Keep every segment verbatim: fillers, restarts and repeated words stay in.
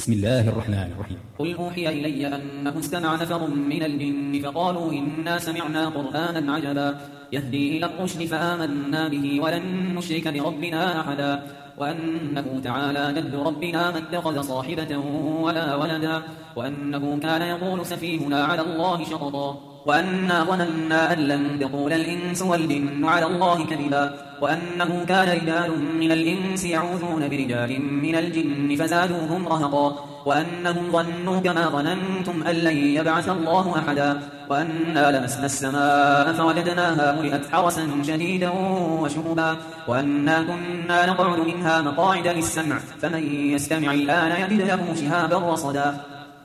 بسم الله الرحمن الرحيم. قل أوحي إلي أنه استمع نفر من الجن فقالوا إنا سمعنا قرآنا عجبا يهدي إلى الرشد فآمنا به ولن نشرك بربنا أحدا وأنه تعالى جد ربنا ما اتخذ صاحبة ولا ولدا وأنه كان يقول سفيهنا على الله شططا وأنا ظننا أن لن تقول الإنس والجن على الله كذبا وأنه كان رجال من الإنس يعوذون برجال من الجن فزادوهم رهقا وأنهم ظنوا كما ظننتم أن لن يبعث الله أحدا وأنا لمسنا السماء فوجدناها ملئت حرسا شديدا وشهبا وأنا كنا نقعد منها مقاعد للسمع فمن يستمع الآن يجد له شهابا رصدا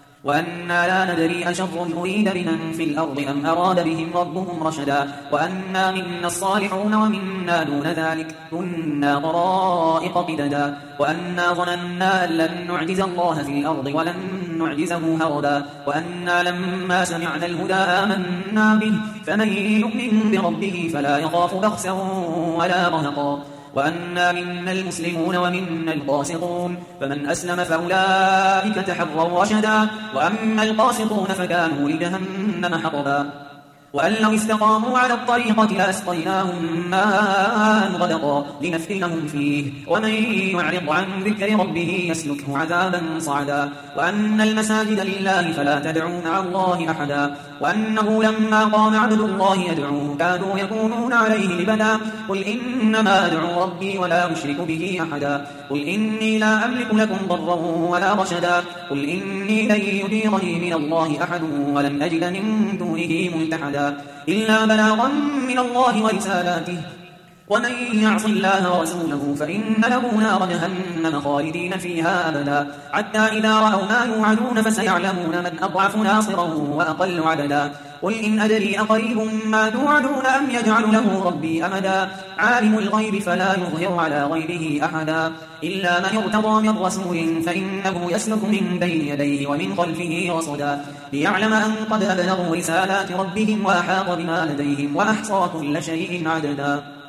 وأنا لا ندري أشر أريد بمن في الأرض أم أراد بهم ربهم رشدا وأنا منا الصالحون ومنا دون ذلك كنا طرائق قددا وأنا ظننا أن لن نعجز الله في الأرض ولن نعجزه هربا وأنا لما سمعنا الهدى آمنا به فمن يؤمن بربه فلا يخاف بخسا ولا رهقا وأنا منا المسلمون ومنا القاسطون فمن أسلم فأولئك تحروا رشدا وأما القاسطون فكانوا لجهنم حطبا وأن لو استقاموا على الطريقة لأسقيناهم ماء غدقا لنفتنهم فيه ومن يعرض عن ذكر ربه يسلكه عذابا صعدا وأن المساجد لله فلا تدعوا مع الله أحدا وأنه لما قام عبد الله يدعوه كادوا يكونون عليه لبدا قل إنما أدعو ربي ولا أشرك به أحدا قل إني لا أملك لكم ضرا ولا رشدا قل إني لن يجيرني من الله أحد ولن أجد من دونه ملتحدا إلا بلاغا من الله ورسالاته ومن يعص الله ورسوله فإن له نار جهنم خالدين فيها أبدا حتى إذا رأوا ما يوعدون فسيعلمون من أضعف ناصرا وأقل عددا قل إن أدري أقريب ما توعدون أم يجعل له ربي أمدا عالم الغيب فلا يظهر على غيبه أحدا إلا من ارتضى من رسول فإنه يسلك من بين يديه ومن خلفه رصدا ليعلم أن قد أبلغوا رسالات ربهم وأحاط بما لديهم وأحصى كل شيء عددا.